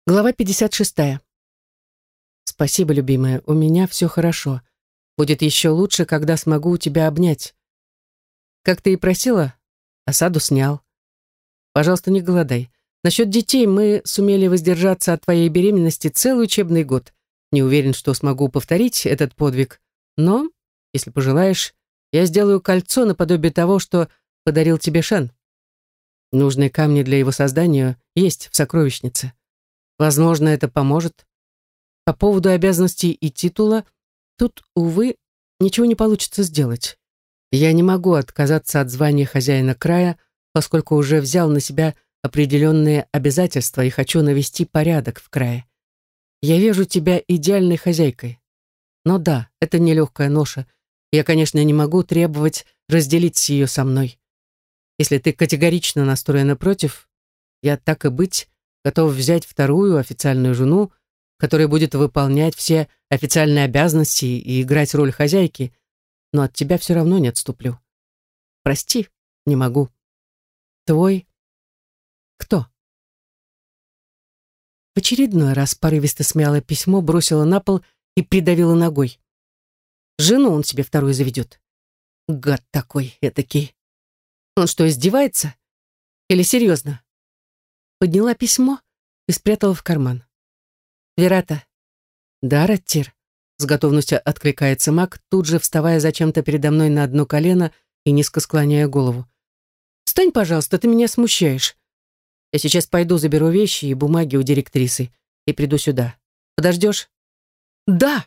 Глава 56. Спасибо, любимая, у меня все хорошо. Будет еще лучше, когда смогу тебя обнять. Как ты и просила, осаду снял. Пожалуйста, не голодай. Насчет детей мы сумели воздержаться от твоей беременности целый учебный год. Не уверен, что смогу повторить этот подвиг, но, если пожелаешь, я сделаю кольцо наподобие того, что подарил тебе Шен. Нужные камни для его создания есть в сокровищнице. Возможно, это поможет. По поводу обязанностей и титула, тут, увы, ничего не получится сделать. Я не могу отказаться от звания хозяина края, поскольку уже взял на себя определенные обязательства и хочу навести порядок в крае. Я вижу тебя идеальной хозяйкой. Но да, это нелегкая ноша. Я, конечно, не могу требовать разделить ее со мной. Если ты категорично настроена против, я, так и быть, готов взять вторую официальную жену, которая будет выполнять все официальные обязанности и играть роль хозяйки, но от тебя все равно не отступлю. Прости, не могу. Твой... Кто? В очередной раз порывисто смяла письмо, бросила на пол и придавила ногой. Жену он себе вторую заведет. Гад такой, этакий. Он что, издевается? Или серьезно? Подняла письмо и спрятала в карман. «Верата». «Да, Раттир», — с готовностью откликается маг, тут же вставая зачем-то передо мной на одно колено и низко склоняя голову. «Встань, пожалуйста, ты меня смущаешь. Я сейчас пойду заберу вещи и бумаги у директрисы и приду сюда. Подождешь?» «Да!»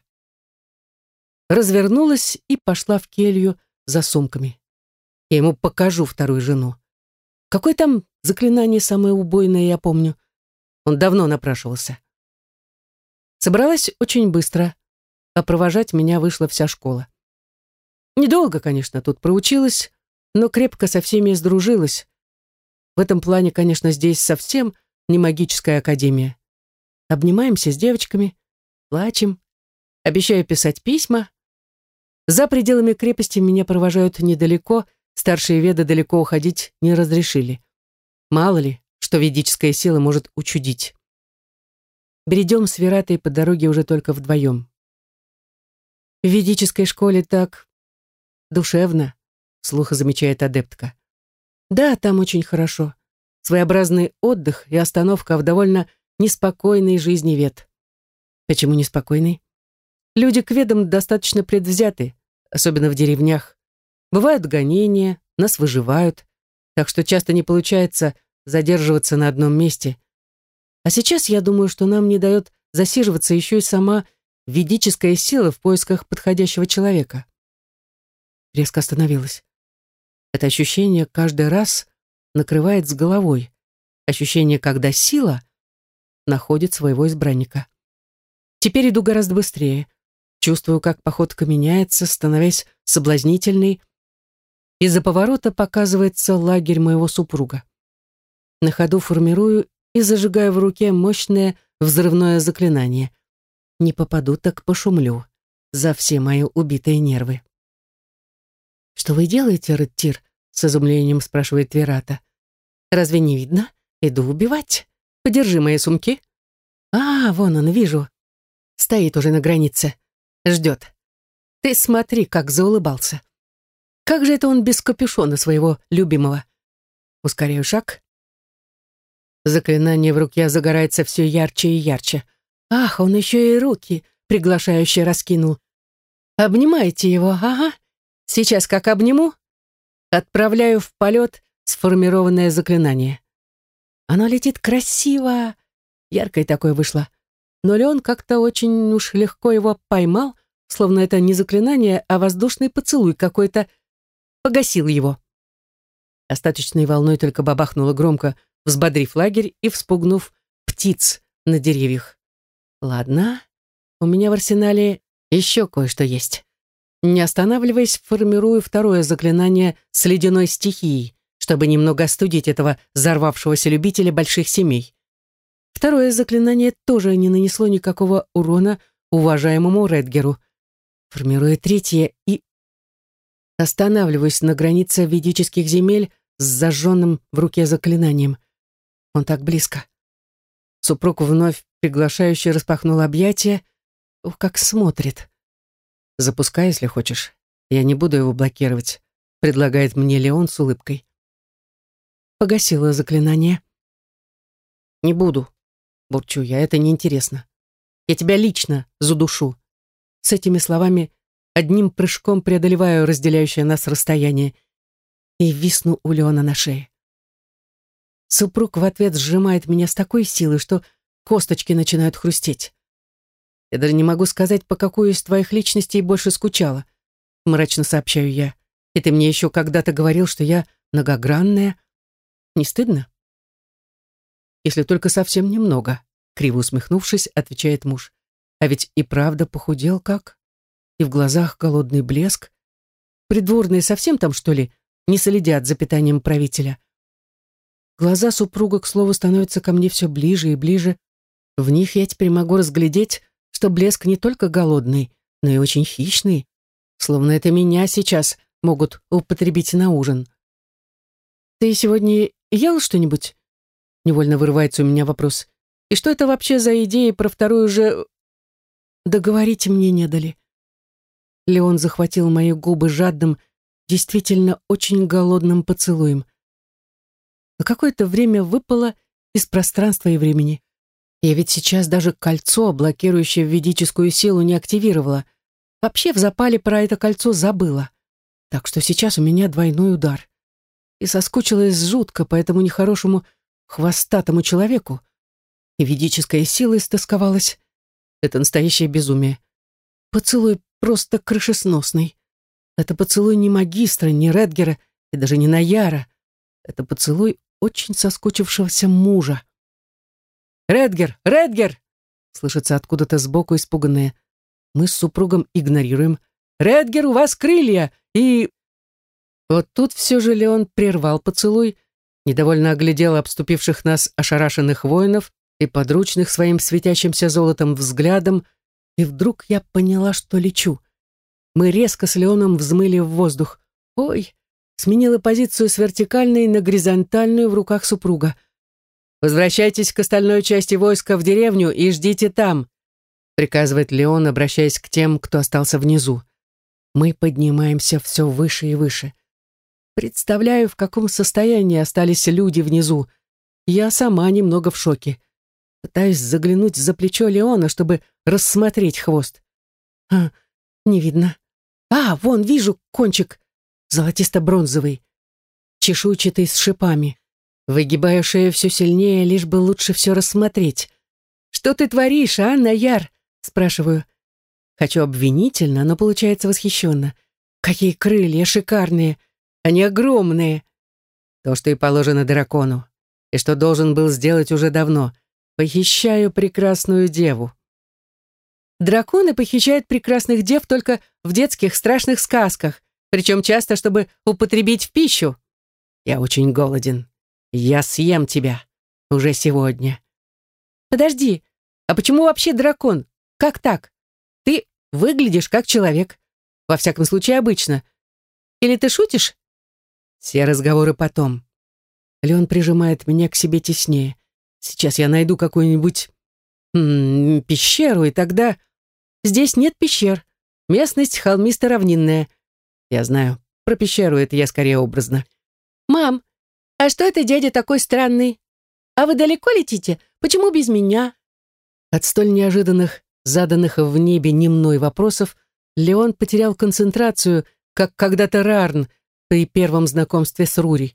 Развернулась и пошла в келью за сумками. Я ему покажу вторую жену. Какое там заклинание самое убойное, я помню. Он давно напрашивался. Собралась очень быстро, а провожать меня вышла вся школа. Недолго, конечно, тут проучилась, но крепко со всеми сдружилась. В этом плане, конечно, здесь совсем не магическая академия. Обнимаемся с девочками, плачем, обещаю писать письма. За пределами крепости меня провожают недалеко, старшие веды далеко уходить не разрешили. Мало ли, что ведическая сила может учудить. Бредем с Вератой по дороге уже только вдвоем. В ведической школе так душевно, вслух замечает адептка. Да, там очень хорошо. Своеобразный отдых и остановка в довольно неспокойной жизни вед. Почему неспокойной? Люди к ведам достаточно предвзяты, особенно в деревнях. Бывают гонения, нас выживают, так что часто не получается задерживаться на одном месте. А сейчас я думаю, что нам не дает засиживаться еще и сама ведическая сила в поисках подходящего человека. Резко остановилась. Это ощущение каждый раз накрывает с головой. Ощущение, когда сила находит своего избранника. Теперь иду гораздо быстрее. Чувствую, как походка меняется, становясь соблазнительной. Из-за поворота показывается лагерь моего супруга. На ходу формирую и зажигаю в руке мощное взрывное заклинание. Не попаду, так пошумлю за все мои убитые нервы. «Что вы делаете, Раттир?» — с изумлением спрашивает Верата. «Разве не видно? Иду убивать. Подержи мои сумки». «А, вон он, вижу. Стоит уже на границе. Ждет. Ты смотри, как заулыбался. Как же это он без капюшона своего любимого?» Ускоряю шаг. Заклинание в руке загорается все ярче и ярче. Ах, он еще и руки приглашающе раскинул. Обнимайте его, ага. Сейчас как обниму, отправляю в полет сформированное заклинание. Оно летит красиво, яркое такое вышло. Но Леон как-то очень уж легко его поймал, словно это не заклинание, а воздушный поцелуй какой-то, погасил его. Остаточной волной только бабахнуло громко, взбодрив лагерь и вспугнув птиц на деревьях. Ладно, у меня в арсенале еще кое-что есть. Не останавливаясь, формирую второе заклинание с ледяной стихией, чтобы немного остудить этого взорвавшегося любителя больших семей. Второе заклинание тоже не нанесло никакого урона уважаемому Редгеру. Формирую третье и останавливаюсь на границе ведических земель с зажженным в руке заклинанием. Он так близко. Супруг вновь приглашающе распахнула объятия. Ух, как смотрит. «Запускай, если хочешь. Я не буду его блокировать», — предлагает мне Леон с улыбкой. Погасила заклинание. «Не буду», — бурчу я, — «это неинтересно. Я тебя лично задушу». С этими словами одним прыжком преодолеваю разделяющее нас расстояние и висну у Леона на шее. Супруг в ответ сжимает меня с такой силой, что косточки начинают хрустеть. «Я даже не могу сказать, по какой из твоих личностей больше скучала», — мрачно сообщаю я. «И ты мне еще когда-то говорил, что я многогранная. Не стыдно?» «Если только совсем немного», — криво усмехнувшись, отвечает муж. «А ведь и правда похудел как? И в глазах голодный блеск. Придворные совсем там, что ли, не следят за питанием правителя?» Глаза супруга, к слову, становятся ко мне все ближе и ближе. В них я теперь могу разглядеть, что блеск не только голодный, но и очень хищный, словно это меня сейчас могут употребить на ужин. «Ты сегодня ел что-нибудь?» Невольно вырывается у меня вопрос. «И что это вообще за идея про вторую же...» Договорить мне не дали. Леон захватил мои губы жадным, действительно очень голодным поцелуем. На какое-то время выпало из пространства и времени. Я ведь сейчас даже кольцо, блокирующее ведическую силу, не активировала. Вообще в запале про это кольцо забыла. Так что сейчас у меня двойной удар. И соскучилась жутко по этому нехорошему хвостатому человеку. И ведическая сила истосковалась. Это настоящее безумие. Поцелуй просто крышесносный. Это поцелуй не магистра, не Редгера и даже не Наяра. Это поцелуй очень соскучившегося мужа. «Редгер! Редгер!» Слышится откуда-то сбоку испуганное. Мы с супругом игнорируем. «Редгер, у вас крылья!» И... Вот тут все же Леон прервал поцелуй, недовольно оглядел обступивших нас ошарашенных воинов и подручных своим светящимся золотом взглядом, и вдруг я поняла, что лечу. Мы резко с Леоном взмыли в воздух. Ой! Сменила позицию с вертикальной на горизонтальную в руках супруга. «Возвращайтесь к остальной части войска в деревню и ждите там», приказывает Леон, обращаясь к тем, кто остался внизу. Мы поднимаемся все выше и выше. Представляю, в каком состоянии остались люди внизу. Я сама немного в шоке. Пытаюсь заглянуть за плечо Леона, чтобы рассмотреть хвост. Не видно. Вон, вижу кончик. Золотисто-бронзовый, чешуйчатый с шипами. Выгибаю шею все сильнее, лишь бы лучше все рассмотреть. «Что ты творишь, а, Наяр?» спрашиваю. Хочу обвинительно, но получается восхищенно. «Какие крылья шикарные! Они огромные!» То, что и положено дракону, и что должен был сделать уже давно. Похищаю прекрасную деву. Драконы похищают прекрасных дев только в детских страшных сказках, причем часто, чтобы употребить в пищу. Я очень голоден. Я съем тебя. Уже сегодня. Подожди, а почему вообще дракон? Как так? Ты выглядишь как человек. Во всяком случае, обычно. Или ты шутишь? Все разговоры потом. Леон прижимает меня к себе теснее. Сейчас я найду какую-нибудь пещеру, и тогда... Здесь нет пещер. Местность холмисто-равнинная. Я знаю, про пещеру это я скорее образно. «Мам, а что это дядя такой странный? А вы далеко летите? Почему без меня?» От столь неожиданных, заданных в небе не мной вопросов, Леон потерял концентрацию, как когда-то Рарн при первом знакомстве с Рури.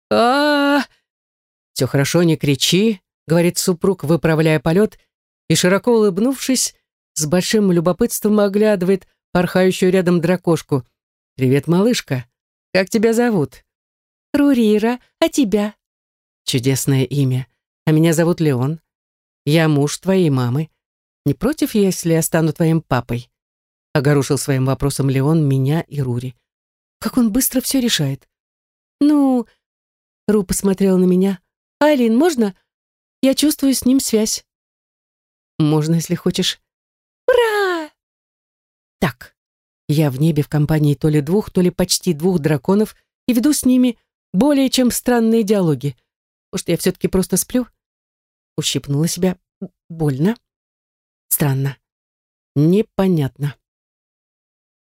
«Все хорошо, не кричи», — говорит супруг, выправляя полет, и, широко улыбнувшись, с большим любопытством оглядывает порхающую рядом дракошку. «Привет, малышка. Как тебя зовут?» «Рурира. А тебя?» «Чудесное имя. А меня зовут Леон. Я муж твоей мамы. Не против, если я стану твоим папой?» Огорошил своим вопросом Леон меня и Рури. Как он быстро все решает. «Ну...» Ру посмотрела на меня. «Айлин, можно? Я чувствую с ним связь». «Можно, если хочешь». «Ура!» Так, я в небе в компании то ли двух, то ли почти двух драконов и веду с ними более чем странные диалоги. Может, я все-таки просто сплю? Ущипнула себя. больно. Странно. Непонятно.